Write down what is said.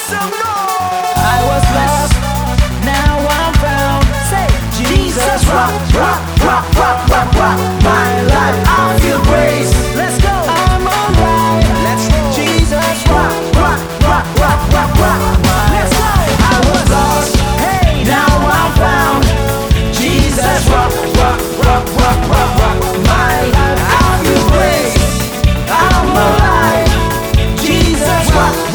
some noise. I was lost, now I'm found. Say, Jesus rock, rock, rock, rock, rock, rock my life. I feel grace. Let's go. I'm alright. Let's roll. Jesus rock, rock, rock, rock, rock, rock my Let's go. I was lost, Hey, now I'm found. Jesus rock, rock, rock, rock, rock, rock my life. I feel grace. I'm alive. Jesus rock.